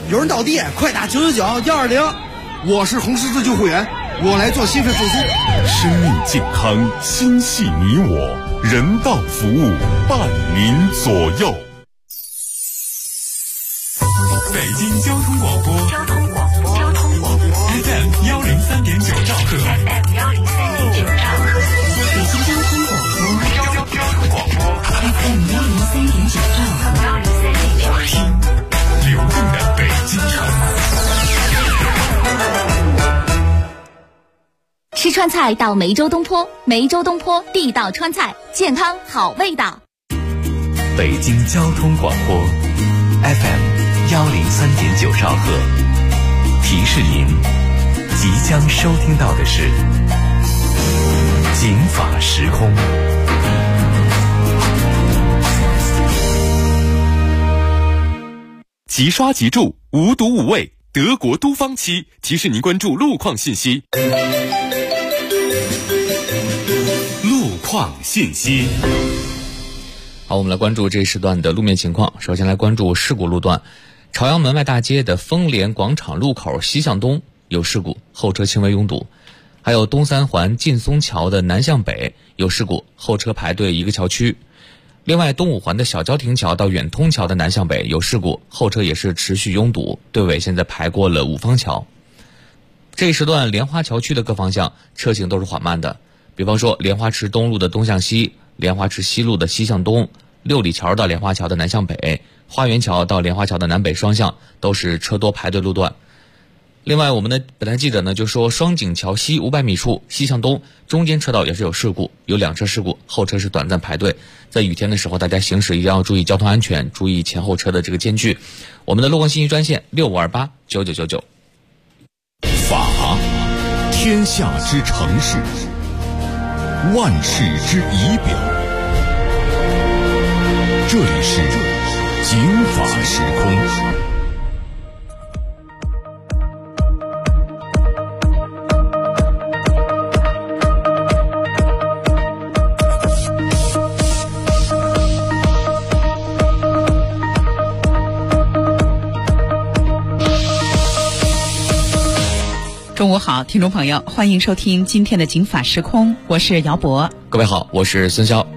有人倒地，快打999-120。 我是红十字救护员，我来做心肺复苏。 生命健康，心系你我，人道服务伴您左右。北京交通广播FM 103.9兆赫， 北京交通广播 FM 103.9兆赫， 流动的北京城。 吃川菜到梅州东坡，梅州东坡地道川菜，健康好味道。 北京交通广播 FM 103.9兆赫，提示您即将收听到的是警法时空。 即刷即住，无毒无味，德国都芳漆提示您关注路况信息。路况信息。 好，我们来关注这一时段的路面情况。首先来关注事故路段，朝阳门外大街的丰联广场路口西向东有事故，后车轻微拥堵。还有东三环劲松桥的南向北有事故，后车排队一个桥区。另外，东五环的小交亭桥到远通桥的南向北有事故，后车也是持续拥堵，队尾现在排过了五方桥。这一时段莲花桥区的各方向车行都是缓慢的，比方说莲花池东路的东向西，莲花池西路的西向东，六里桥到莲花桥的南向北，花园桥到莲花桥的南北双向都是车多排队路段。另外，我们的本台记者呢就说，双井桥西500米处西向东中间车道也是有事故，有2车事故，后车是短暂排队。在雨天的时候，大家行驶一定要注意交通安全，注意前后车的这个间距。我们的路况信息专线65289999。 法，天下之城市，万世之仪表。这里是警法时空。 中午好，听众朋友，欢迎收听今天的警法时空，我是姚博。 各位好，我是孙潇。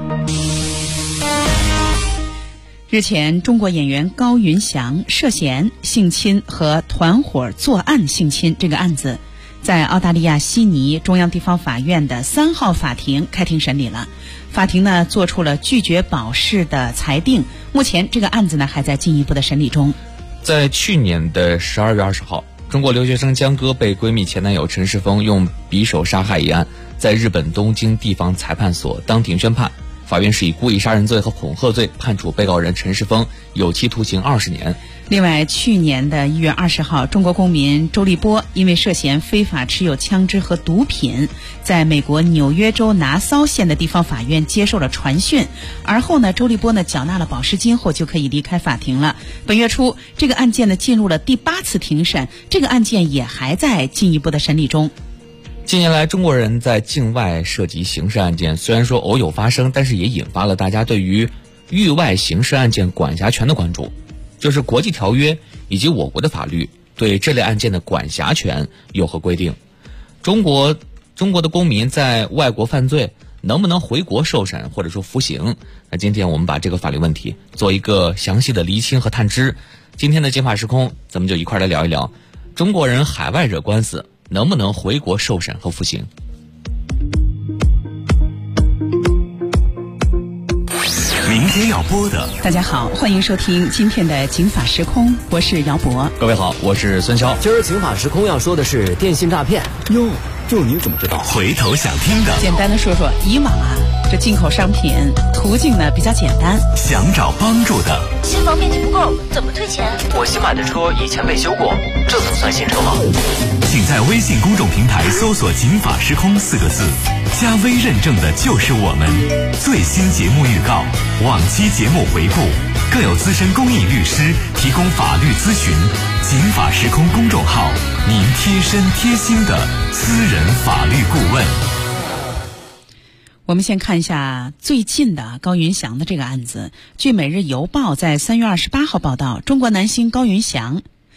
日前，中国演员高云翔涉嫌性侵和团伙作案性侵这个案子，在澳大利亚悉尼中央地方法院的3号法庭开庭审理了。法庭呢做出了拒绝保释的裁定，目前这个案子呢还在进一步的审理中。 在去年的12月20号，中国留学生江歌被闺蜜前男友陈世峰用匕首杀害一案，在日本东京地方裁判所当庭宣判，法院是以故意杀人罪和恐吓罪判处被告人陈世峰有期徒刑20年。 另外，去年的1月20号，中国公民周立波因为涉嫌非法持有枪支和毒品，在美国纽约州拿骚县的地方法院接受了传讯，而后呢，周立波呢缴纳了保释金后就可以离开法庭了。本月初，这个案件呢进入了第8次庭审，这个案件也还在进一步的审理中。 近年来，中国人在境外涉及刑事案件，虽然说偶有发生，但是也引发了大家对于域外刑事案件管辖权的关注。就是国际条约以及我国的法律对这类案件的管辖权有何规定？中国的公民在外国犯罪能不能回国受审或者说服刑？那今天我们把这个法律问题做一个详细的厘清和探知。今天的警法时空，咱们就一块来聊一聊，中国人海外惹官司能不能回国受审和服刑？ 明天要播的。 大家好，欢迎收听今天的警法时空，我是姚博。 各位好，我是孙潇。 今儿警法时空要说的是电信诈骗。 哟，这你怎么知道？回头想听的。 简单的说说，以往这进口商品途径呢比较简单。 想找帮助的。 新房面积不够，怎么退钱？ 我新买的车以前被修过，这能算新车吗？ 请在微信公众平台搜索“警法时空”4个字，加微认证的就是我们。最新节目预告、往期节目回顾，更有资深公益律师提供法律咨询。警法时空公众号，您贴身贴心的私人法律顾问。 我们先看一下最近的高云翔的这个案子。据《每日邮报》在3月28号报道，中国男星高云翔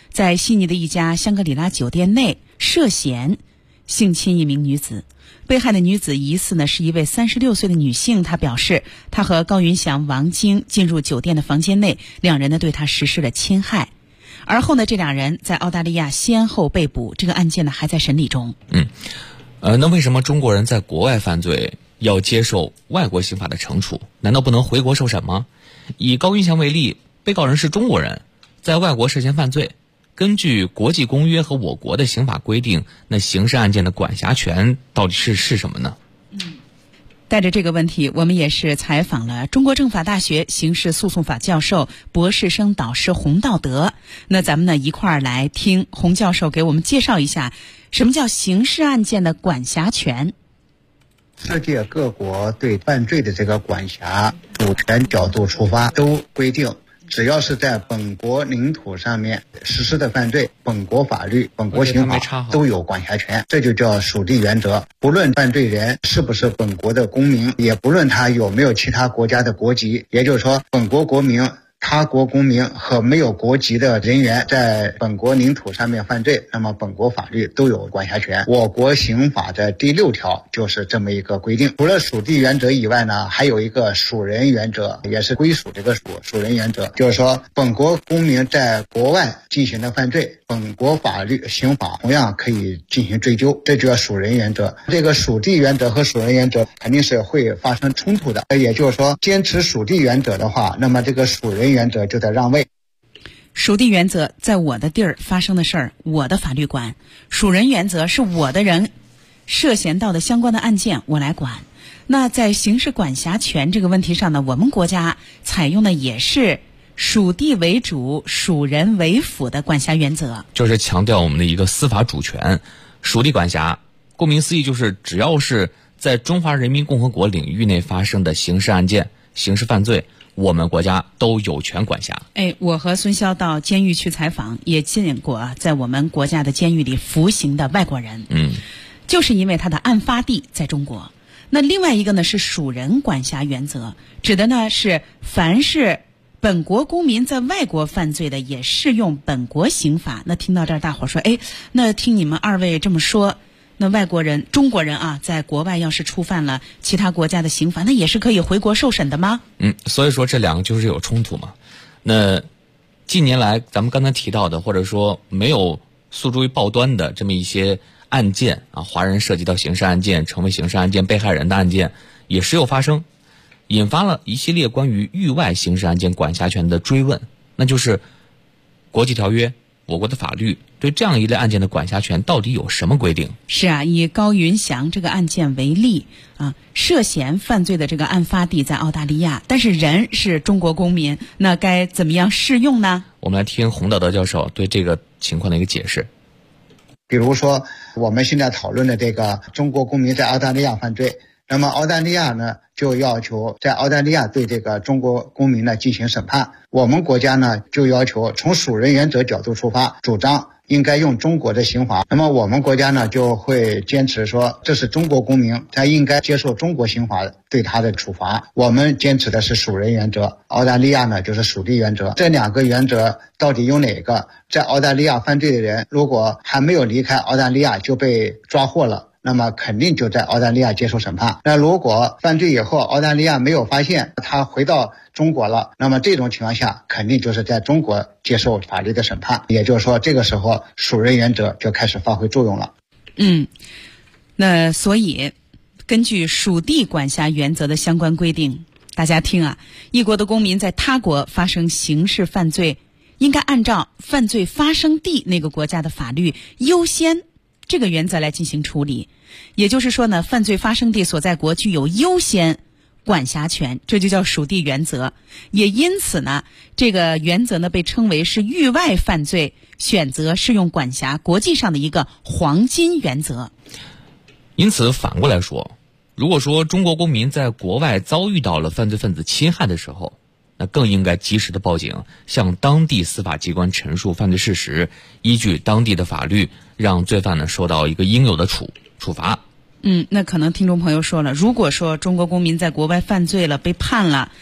在悉尼的一家香格里拉酒店内涉嫌性侵一名女子。被害的女子疑似呢是一位36岁的女性，她表示她和高云翔、王晶进入酒店的房间内，两人呢对她实施了侵害。而后呢，这两人在澳大利亚先后被捕，这个案件呢还在审理中。 那为什么中国人在国外犯罪要接受外国刑法的惩处？难道不能回国受审吗？以高云翔为例，被告人是中国人，在外国涉嫌犯罪，根据国际公约和我国的刑法规定，那刑事案件的管辖权到底是什么呢？ 带着这个问题，我们也是采访了中国政法大学刑事诉讼法教授、博士生导师洪道德。那咱们呢一块儿来听洪教授给我们介绍一下，什么叫刑事案件的管辖权。 世界各国对犯罪的这个管辖主权角度出发，都规定只要是在本国领土上面实施的犯罪，本国法律、本国刑法都有管辖权，这就叫属地原则。不论犯罪人是不是本国的公民，也不论他有没有其他国家的国籍，也就是说本国国民、他国公民和没有国籍的人员在本国领土上面犯罪，那么本国法律都有管辖权。我国刑法的第6条就是这么一个规定。除了属地原则以外呢，还有一个属人原则，也是归属这个属人原则，就是说本国公民在国外进行的犯罪，本国法律刑法同样可以进行追究，这就叫属人原则。这个属地原则和属人原则肯定是会发生冲突的，也就是说坚持属地原则的话，那么这个属人原则就得让位。 属地原则，在我的地儿发生的事儿，我的法律管；属人原则是我的人涉嫌到的相关的案件，我来管。那在刑事管辖权这个问题上呢，我们国家采用的也是属地为主、属人为辅的管辖原则， 就是强调我们的一个司法主权。属地管辖，顾名思义就是只要是在中华人民共和国领域内发生的刑事案件、刑事犯罪，我们国家都有权管辖。 我和孙骁到监狱去采访，也见过在我们国家的监狱里服刑的外国人。就是因为他的案发地在中国。那另外一个呢是属人管辖原则，指的呢是凡是本国公民在外国犯罪的，也适用本国刑法。那听到这儿，大伙说，那听你们二位这么说，那外国人、中国人啊，在国外要是触犯了其他国家的刑法，那也是可以回国受审的吗？ 所以说这两个就是有冲突嘛。那近年来咱们刚才提到的，或者说没有诉诸于报端的这么一些案件啊，华人涉及到刑事案件、成为刑事案件被害人的案件也时有发生，引发了一系列关于域外刑事案件管辖权的追问。那就是国际条约、我国的法律对这样一类案件的管辖权到底有什么规定？ 是啊，以高云翔这个案件为例啊，涉嫌犯罪的这个案发地在澳大利亚，但是人是中国公民，那该怎么样适用呢？ 我们来听洪道德教授对这个情况的一个解释。 比如说我们现在讨论的这个中国公民在澳大利亚犯罪，那么澳大利亚呢就要求在澳大利亚对这个中国公民呢进行审判，我们国家呢就要求从属人原则角度出发，主张应该用中国的刑法。那么我们国家呢就会坚持说，这是中国公民，他应该接受中国刑法对他的处罚。我们坚持的是属人原则，澳大利亚呢就是属地原则。这两个原则到底有哪个？在澳大利亚犯罪的人，如果还没有离开澳大利亚就被抓获了，那么肯定就在澳大利亚接受审判。那如果犯罪以后澳大利亚没有发现，他回到中国了，那么这种情况下肯定就是在中国接受法律的审判。也就是说这个时候属人原则就开始发挥作用了。 那所以根据属地管辖原则的相关规定，大家听啊，一国的公民在他国发生刑事犯罪，应该按照犯罪发生地那个国家的法律优先这个原则来进行处理。也就是说呢，犯罪发生地所在国具有优先管辖权，这就叫属地原则。也因此呢，这个原则呢被称为是域外犯罪选择适用管辖国际上的一个黄金原则。 因此反过来说，如果说中国公民在国外遭遇到了犯罪分子侵害的时候，那更应该及时的报警，向当地司法机关陈述犯罪事实，依据当地的法律，让罪犯呢受到一个应有的处罚。 那可能听众朋友说了，如果说中国公民在国外犯罪了，被判了，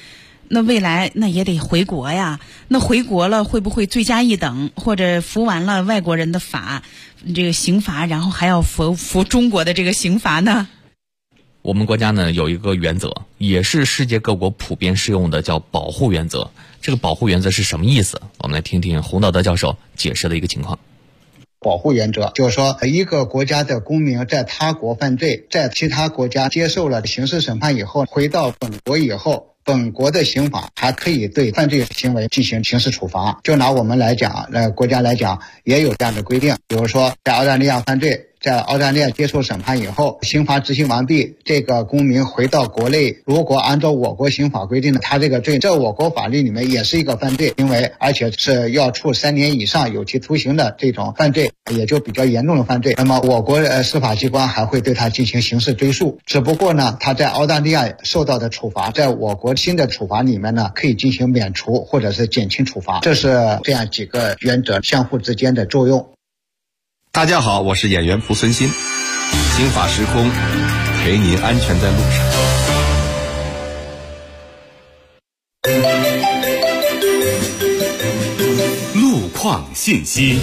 那未来那也得回国呀，那回国了会不会罪加一等，或者服完了外国人的法，这个刑罚，然后还要服中国的这个刑罚呢？ 我们国家呢有一个原则，也是世界各国普遍适用的，叫保护原则。这个保护原则是什么意思？我们来听听洪道德教授解释的一个情况。 保护原则就是说，一个国家的公民在他国犯罪，在其他国家接受了刑事审判以后，回到本国以后，本国的刑法还可以对犯罪行为进行刑事处罚。就拿我们来讲，国家来讲也有这样的规定，比如说在澳大利亚犯罪，在澳大利亚接受审判以后，刑罚执行完毕，这个公民回到国内，如果按照我国刑法规定的，他这个罪在我国法律里面也是一个犯罪行为，而且是要处3年以上有期徒刑的这种犯罪，也就比较严重的犯罪。那么我国司法机关还会对他进行刑事追诉，只不过呢，他在澳大利亚受到的处罚，在我国新的处罚里面呢，可以进行免除或者是减轻处罚，这是这样几个原则相互之间的作用。 大家好，我是演员蒲存昕，刑法时空陪您安全在路上。路况信息，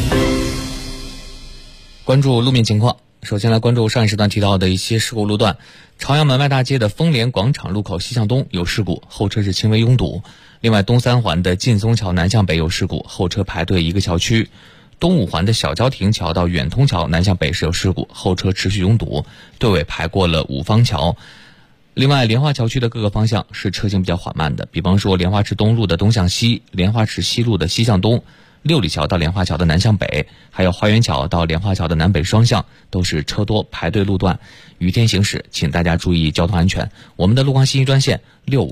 关注路面情况。首先来关注上一时段提到的一些事故路段。朝阳门外大街的丰联广场路口西向东有事故，后车是轻微拥堵。另外，东三环的劲松桥南向北有事故，后车排队一个桥区。东五环的小交亭桥到远通桥南向北是有事故，后车持续拥堵，队尾排过了五方桥。另外，莲花桥区的各个方向是车行比较缓慢的，比方说莲花池东路的东向西，莲花池西路的西向东，六里桥到莲花桥的南向北，还有花园桥到莲花桥的南北双向都是车多排队路段。雨天行驶，请大家注意交通安全。我们的路况信息专线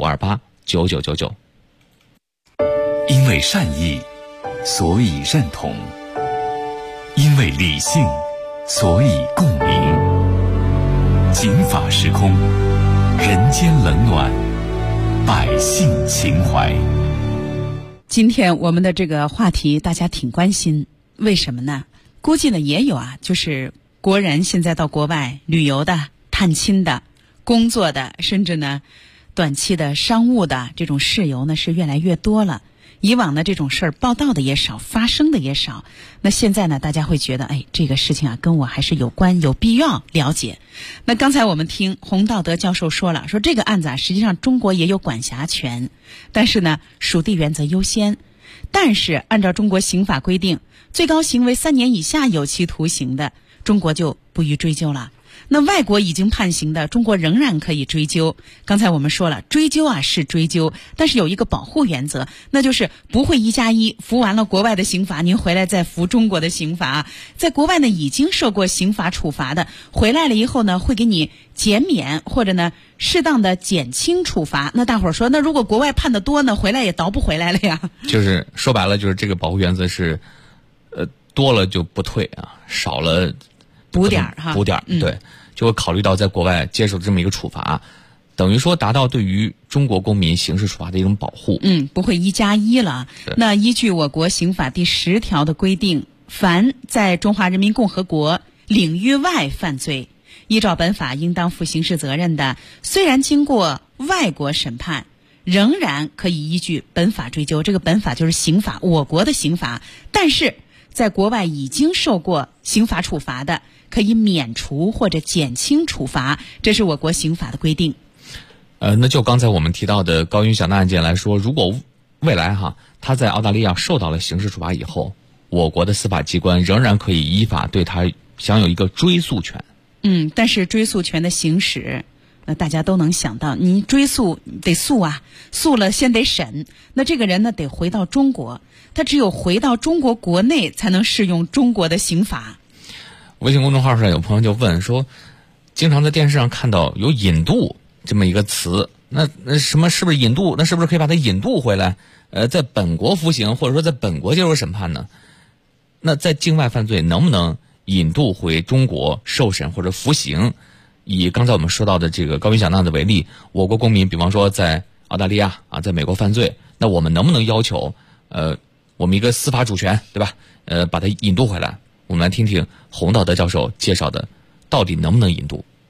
65289999。 因为善意，所以认同。因为理性，所以共鸣。警法时空，人间冷暖，百姓情怀。 今天我们的这个话题大家挺关心，为什么呢？估计呢也有就是国人现在到国外旅游的、探亲的、工作的，甚至呢短期的商务的这种事游呢是越来越多了。以往呢这种事儿报道的也少，发生的也少。那现在呢大家会觉得这个事情跟我还是有关，有必要了解。那刚才我们听洪道德教授说了，说这个案子实际上中国也有管辖权，但是呢属地原则优先。但是按照中国刑法规定，最高刑为3年以下有期徒刑的，中国就不予追究了。那外国已经判刑的，中国仍然可以追究。刚才我们说了，追究是追究，但是有一个保护原则，那就是不会1+1，服完了国外的刑罚，您回来再服中国的刑罚。在国外呢已经受过刑罚处罚的，回来了以后呢，会给你减免或者呢适当的减轻处罚。那大伙儿说，那如果国外判的多呢，回来也倒不回来了呀。 就是说白了，就是这个保护原则是，多了就不退少了补点儿补点儿，对，就会考虑到在国外接受这么一个处罚，等于说达到对于中国公民刑事处罚的一种保护。 不会1+1了。那依据我国刑法第10条的规定，凡在中华人民共和国领域外犯罪，依照本法应当负刑事责任的，虽然经过外国审判，仍然可以依据本法追究。这个本法就是刑法，我国的刑法。但是在国外已经受过刑罚处罚的，可以免除或者减轻处罚，这是我国刑法的规定。 那就刚才我们提到的高云翔的案件来说，如果未来他在澳大利亚受到了刑事处罚以后，我国的司法机关仍然可以依法对他享有一个追诉权。 但是追诉权的行使，那大家都能想到，你追诉得诉诉了先得审，那这个人呢得回到中国，他只有回到中国国内才能适用中国的刑法。 微信公众号上有朋友就问说，经常在电视上看到有引渡这么一个词，那什么是不是引渡？那是不是可以把它引渡回来？在本国服刑，或者说在本国接受审判呢？那在境外犯罪能不能引渡回中国受审或者服刑？以刚才我们说到的这个高云翔案子为例，我国公民比方说在澳大利亚在美国犯罪，那我们能不能要求我们一个司法主权，对吧？把它引渡回来？我们来听听洪道德教授介绍的，到底能不能引渡？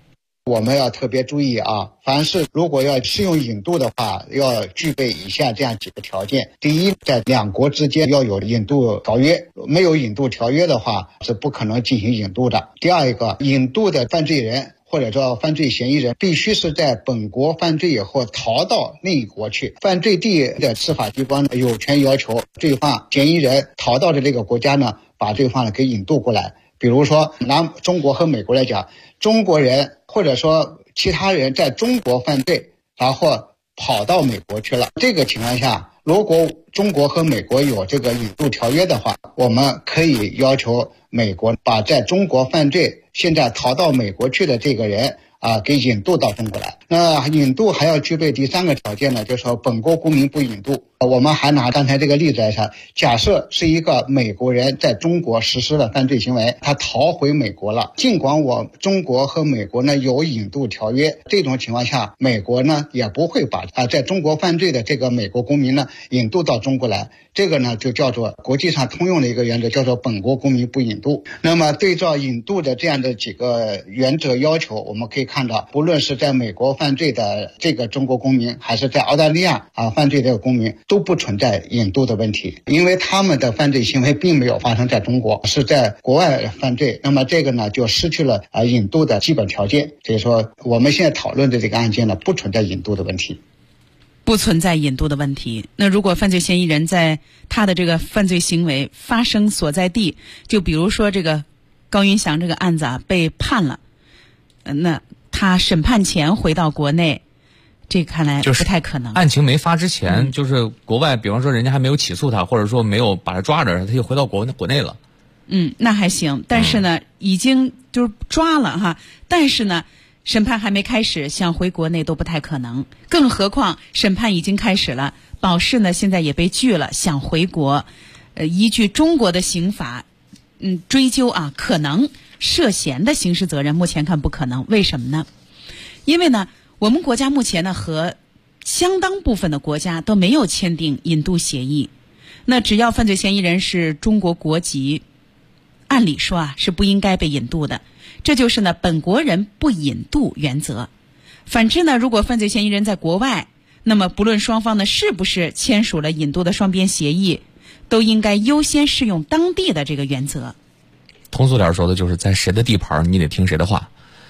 我们要特别注意啊，凡是如果要适用引渡的话，要具备以下这样几个条件。第一，在两国之间要有引渡条约，没有引渡条约的话是不可能进行引渡的。第二一个，引渡的犯罪人或者说犯罪嫌疑人必须是在本国犯罪以后逃到另一国去，犯罪地的司法机关有权要求罪犯嫌疑人逃到的这个国家呢，把罪犯给引渡过来。比如说拿中国和美国来讲，中国人或者说其他人在中国犯罪，然后跑到美国去了，这个情况下，如果中国和美国有这个引渡条约的话，我们可以要求美国把在中国犯罪现在逃到美国去的这个人给引渡到中国来。那引渡还要具备第三个条件呢，就是说本国公民不引渡。我们还拿刚才这个例子来说，假设是一个美国人在中国实施了犯罪行为，他逃回美国了，尽管我中国和美国呢有引渡条约，这种情况下美国呢也不会把在中国犯罪的这个美国公民呢引渡到中国来。这个呢就叫做国际上通用的一个原则，叫做本国公民不引渡。那么对照引渡的这样的几个原则要求，我们可以看到，不论是在美国犯罪的这个中国公民，还是在澳大利亚犯罪的公民，都不存在引渡的问题，因为他们的犯罪行为并没有发生在中国，是在国外犯罪，那么这个呢就失去了引渡的基本条件。所以说我们现在讨论的这个案件呢，不存在引渡的问题。 不存在引渡的问题。那如果犯罪嫌疑人在他的这个犯罪行为发生所在地，就比如说这个高云翔这个案子被判了，那他审判前回到国内，这看来不太可能。 案情没发之前，就是国外，比方说人家还没有起诉他，或者说没有把他抓着，他就回到国内了。 那还行。但是呢，已经就是抓了哈，但是呢，审判还没开始，想回国内都不太可能。更何况审判已经开始了，保释呢现在也被拒了，想回国，依据中国的刑法，追究可能涉嫌的刑事责任，目前看不可能。为什么呢？因为呢，我们国家目前呢和相当部分的国家都没有签订引渡协议。那只要犯罪嫌疑人是中国国籍，按理说是不应该被引渡的。这就是呢本国人不引渡原则。反之呢，如果犯罪嫌疑人在国外，那么不论双方呢是不是签署了引渡的双边协议，都应该优先适用当地的这个原则。 通俗点说的就是在谁的地盘你得听谁的话。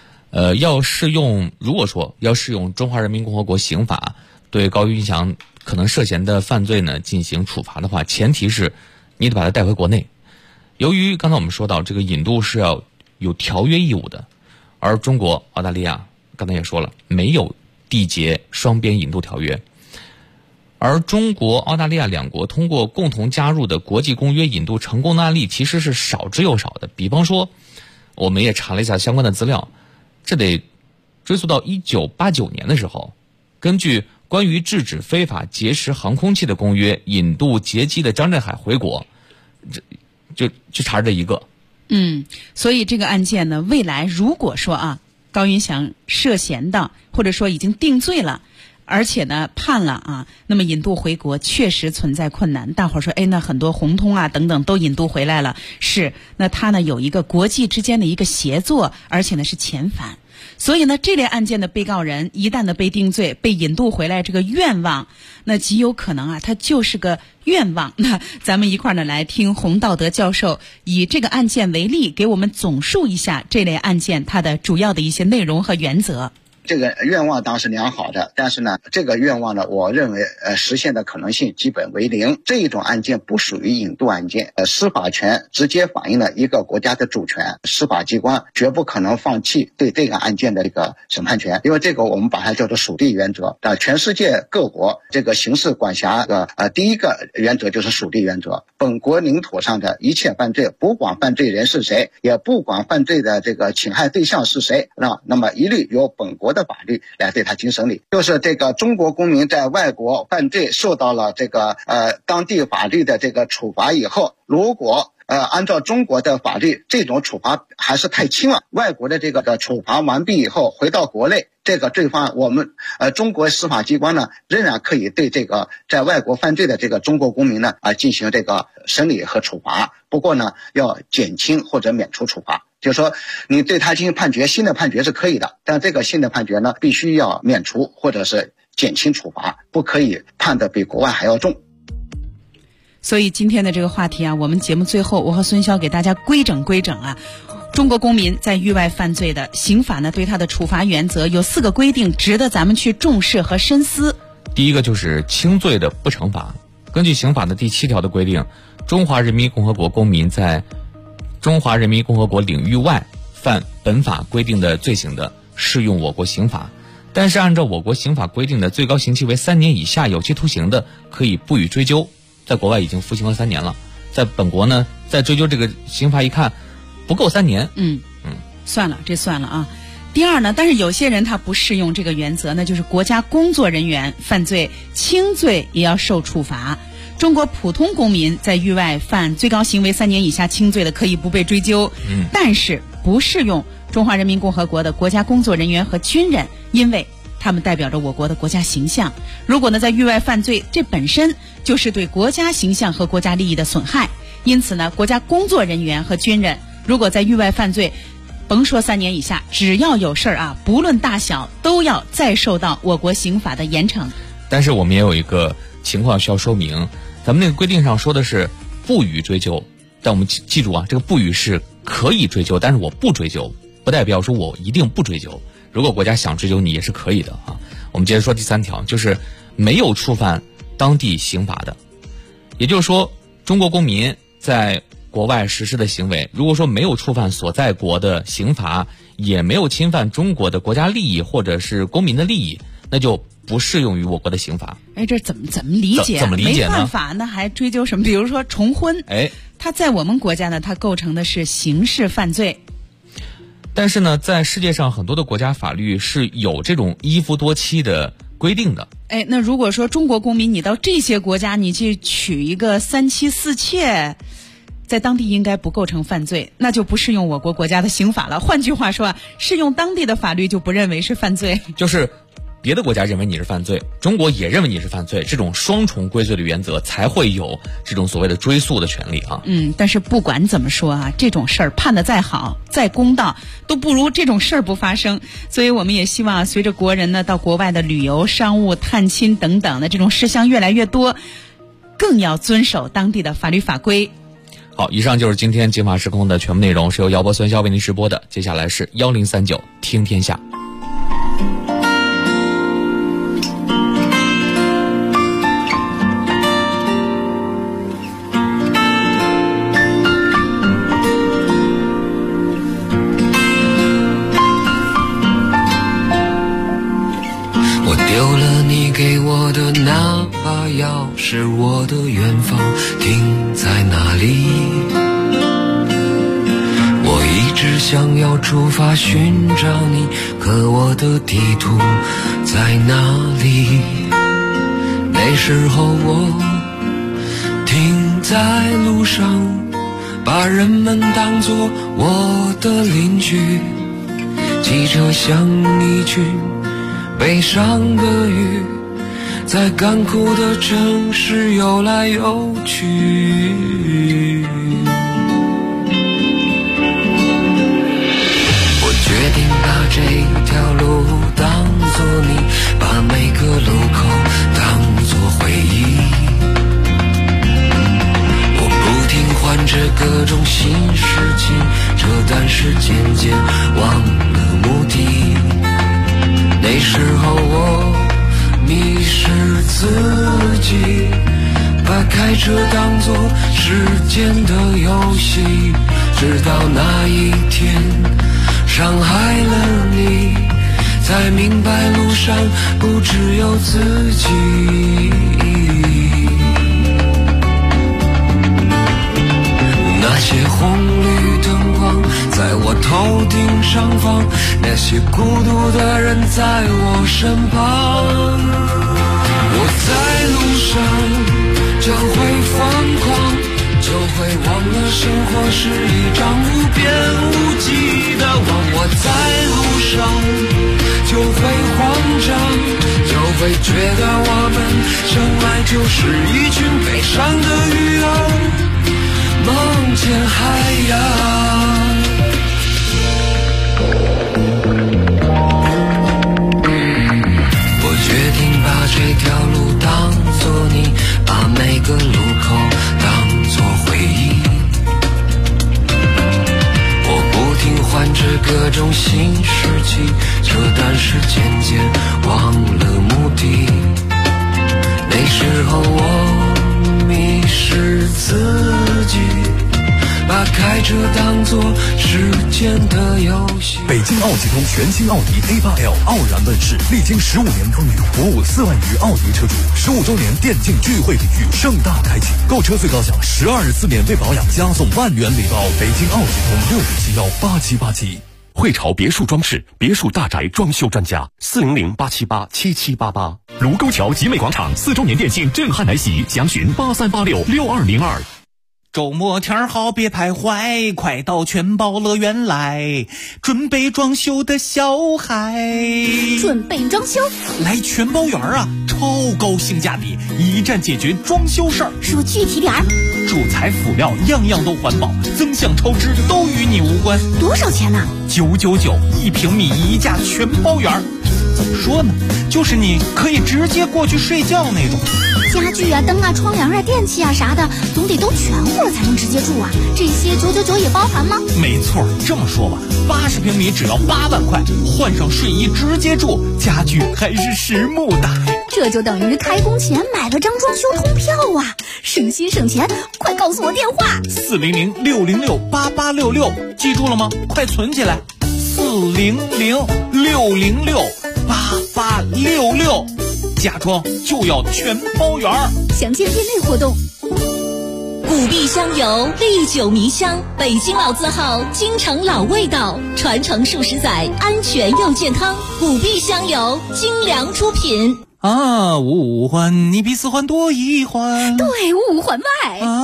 如果说要适用中华人民共和国刑法对高云翔可能涉嫌的犯罪呢进行处罚的话，前提是你得把他带回国内。由于刚才我们说到这个引渡是要有条约义务的，而中国、澳大利亚刚才也说了没有缔结双边引渡条约，而中国、澳大利亚两国通过共同加入的国际公约引渡成功的案例其实是少之又少的。比方说，我们也查了一下相关的资料，这得追溯到1989年的时候，根据关于制止非法劫持航空器的公约引渡劫机的张振海回国，就查这一个。 所以这个案件呢，未来如果说高云翔涉嫌的，或者说已经定罪了，而且呢判了那么引渡回国确实存在困难。大伙儿说那很多红通等等都引渡回来了，是，那他呢有一个国际之间的一个协作，而且呢是遣返。所以呢，这类案件的被告人一旦呢被定罪、被引渡回来，这个愿望，那极有可能他就是个愿望。那咱们一块儿呢来听洪道德教授以这个案件为例，给我们总述一下这类案件它的主要的一些内容和原则。 这个愿望当然是良好的，但是呢，这个愿望呢，我认为实现的可能性基本为零。这一种案件不属于引渡案件，司法权直接反映了一个国家的主权，司法机关绝不可能放弃对这个案件的一个审判权，因为这个我们把它叫做属地原则。全世界各国这个刑事管辖第一个原则就是属地原则，本国领土上的一切犯罪，不管犯罪人是谁，也不管犯罪的这个侵害对象是谁，那么一律由本国的法律来对他进行审理。就是这个中国公民在外国犯罪受到了这个当地法律的这个处罚以后，如果按照中国的法律，这种处罚还是太轻了。外国的这个处罚完毕以后，回到国内，这个罪犯我们中国司法机关呢，仍然可以对这个在外国犯罪的这个中国公民呢进行这个审理和处罚。不过呢，要减轻或者免除处罚。 就是说你对他进行判决，新的判决是可以的，但这个新的判决呢，必须要免除或者是减轻处罚，不可以判得比国外还要重。 所以今天的这个话题啊，我们节目最后我和孙潇给大家规整啊。中国公民在域外犯罪的刑法呢，对他的处罚原则有4个规定，值得咱们去重视和深思。 第一个就是轻罪的不惩罚。根据刑法的第7条的规定，中华人民共和国公民在中华人民共和国领域外犯本法规定的罪行的，适用我国刑法。但是按照我国刑法规定的最高刑期为3年以下有期徒刑的，可以不予追究。在国外已经服刑了3年了，在本国呢，再追究这个刑罚一看不够3年， 算了啊。第二呢，但是有些人他不适用这个原则，那就是国家工作人员犯罪轻罪也要受处罚。中国普通公民在域外犯最高刑为3年以下轻罪的，可以不被追究，但是不适用中华人民共和国的国家工作人员和军人，因为他们代表着我国的国家形象。如果呢在域外犯罪，这本身就是对国家形象和国家利益的损害。因此呢，国家工作人员和军人如果在域外犯罪，甭说3年以下，只要有事儿啊，不论大小，都要再受到我国刑法的严惩。 但是我们也有一个情况需要说明，咱们那个规定上说的是不予追究，但我们记住啊，这个不予是可以追究，但是我不追究，不代表说我一定不追究。如果国家想追究你也是可以的啊。我们接着说第3条，就是没有触犯当地刑法的，也就是说，中国公民在国外实施的行为，如果说没有触犯所在国的刑罚，也没有侵犯中国的国家利益或者是公民的利益，那就不适用于我国的刑法。 这怎么理解？ 怎么理解呢？ 没办法，那还追究什么？比如说重婚，它在我们国家呢，它构成的是刑事犯罪。 但是呢，在世界上很多的国家法律是有这种一夫多妻的规定的。 那如果说中国公民你到这些国家你去娶一个3妻4妾，在当地应该不构成犯罪，那就不适用我国国家的刑法了。换句话说啊，适用当地的法律就不认为是犯罪。 就是别的国家认为你是犯罪，中国也认为你是犯罪，这种双重归罪的原则才会有这种所谓的追诉的权利啊。 但是不管怎么说啊，这种事儿判得再好再公道，都不如这种事儿不发生。所以我们也希望随着国人呢到国外的旅游、商务、探亲等等的这种事项越来越多，更要遵守当地的法律法规。 好，以上就是今天警法时空的全部内容，是由姚博、孙潇为您直播的。接下来是1039听天下。 丢了你给我的那把钥匙，我的远方停在哪里？我一直想要出发寻找你，可我的地图在哪里？那时候我停在路上，把人们当作我的邻居，汽车像一群悲伤的雨，在干枯的城市游来游去。我决定把这条路当作你，把每个路口当作回忆。我不停换着各种新事情，这但是渐渐忘了目的。那时候我迷失自己，把开车当作时间的游戏，直到那一天伤害了你，才明白路上不只有自己。那些红绿灯光在我头顶上方，那些孤独的人在我身旁。我在路上就会疯狂，就会忘了生活是一张无边无际的网。我在路上就会慌张，就会觉得我们生来就是一群悲伤的鱼儿，梦见海洋。 时候我迷失自己，把开车当作时间的游戏。 北京奥启通全新奥迪 A8L 傲然问世，历经15年风雨，服务4万余奥迪车主。15周年电竞聚会礼遇盛大开启，购车最高享12日次免费保养，加送万元礼包。北京奥启通6718787。 汇潮别墅装饰，别墅大宅装修专家，400-878-7788。卢沟桥集美广场4周年店庆震撼来袭，详询83866202。 周末天好别徘徊，快到全宝乐园来，准备装修的小孩。 准备装修？ 来全宝园啊，超高性价比，一站解决装修事儿。 说具体点儿。 主材辅料样样都环保，增项超支都与你无关。 多少钱呢 ？999，1平米1价全包圆。怎么说呢？就是你可以直接过去睡觉那种。 家具啊、灯啊、窗帘啊、电器啊啥的，总得都全乎了才能直接住啊。这些999也包含吗？ 没错，这么说吧，80平米只要8万块，换上睡衣直接住，家具还是实木的。 这就等于开工前买了张装修通票啊，省心省钱！快告诉我电话 ：400-606-8866，记住了吗？快存起来，400-606-8866，家装就要全包圆。 详见店内活动。 古碧香油历久弥香，北京老字号，京城老味道，传承数十载，安全又健康。古碧香油精良出品。 五环你比4环多1环， 对，5环外。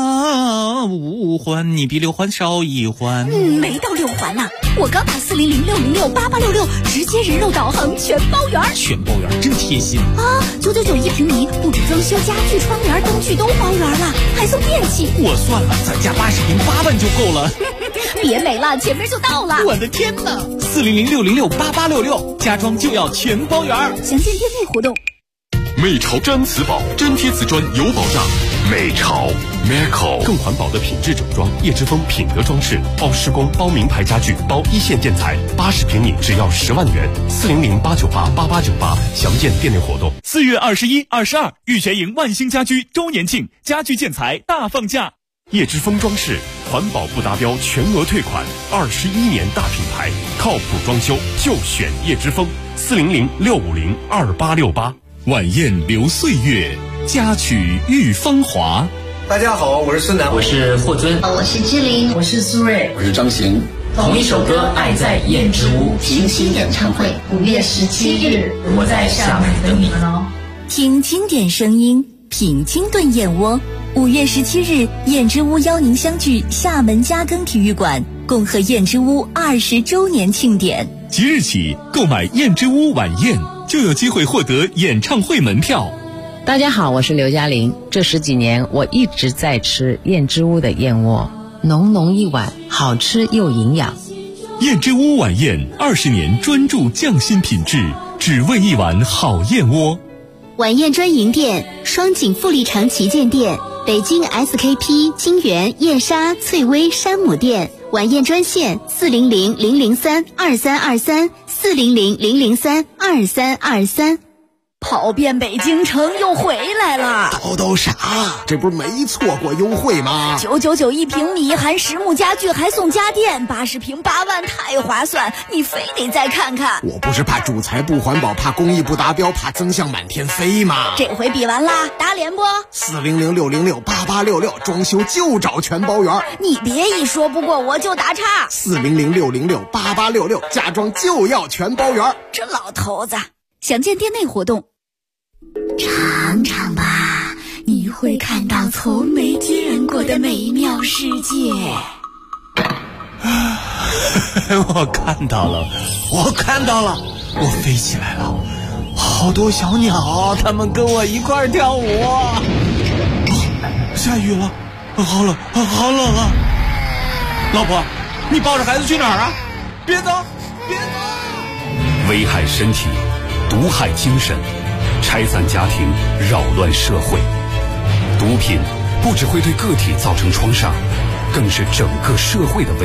5环你比6环少1环。 没到6环呢，我刚打400-606-8866，直接人肉导航全包圆。 全包圆真贴心啊！999，1平米，不止装修，家具、窗帘、灯具都包圆了，还送电器。 我算了，咱家80平8万就够了。 别美了，前面就到了。 我的天哪！400-606-8866，家装就要全包圆。 详见店内活动。 美潮毡瓷宝，真贴瓷砖有保障。美潮 Meco 更环保的品质整装，叶之峰品德装饰，包施工、包名牌家具、包一线建材，80平米只要10万元。400-898-8898，详见店内活动。 4月21、22，玉泉营万兴家居周年庆，家具建材大放价。 叶之峰装饰，环保不达标全额退款，21年大品牌，靠谱装修就选叶之峰。400-650-2868。 晚宴留岁月，佳曲遇芳华。 大家好，我是孙楠， 我是霍尊， 我是志玲， 我是苏芮， 我是张行。 同一首歌，爱在燕之屋平行演唱会，5月17日， 我在厦门等你们哦。 听经典声音，品清炖燕窝。5月17日，燕之屋邀您相聚厦门嘉庚体育馆，共贺燕之屋20周年庆典。 即日起购买燕之屋晚宴，就有机会获得演唱会门票。 大家好，我是刘嘉玲。这10几年我一直在吃燕之屋的燕窝，浓浓一碗，好吃又营养。 燕之屋晚宴20年专注匠心品质，只为一碗好燕窝。 晚宴专营店：双井富力城旗舰店、北京 SKP 金源燕莎翠微山姆店。晚宴专线400-003-2323，400-003-2323。跑遍北京城又回来了。 叨啥？这不是没错过优惠吗 ？999，1平米，含实木家具，还送家电，80平8万，太划算！你非得再看看。 我不是怕主材不环保，怕工艺不达标，怕增项满天飞吗？ 这回比完啦，打脸不 ？400-606-8866，装修就找全包圆。 你别一说不过我就打岔。 400-606-8866，家装就要全包圆。 这老头子。详见店内活动。尝尝吧，你会看到从没见过的美妙世界。 我看到了，我飞起来了，好多小鸟，它们跟我一块跳舞。下雨了，好冷啊！老婆，你抱着孩子去哪儿啊？别走！ 危害身体，毒害精神，拆散家庭，扰乱社会。毒品不只会对个体造成创伤，更是整个社会的危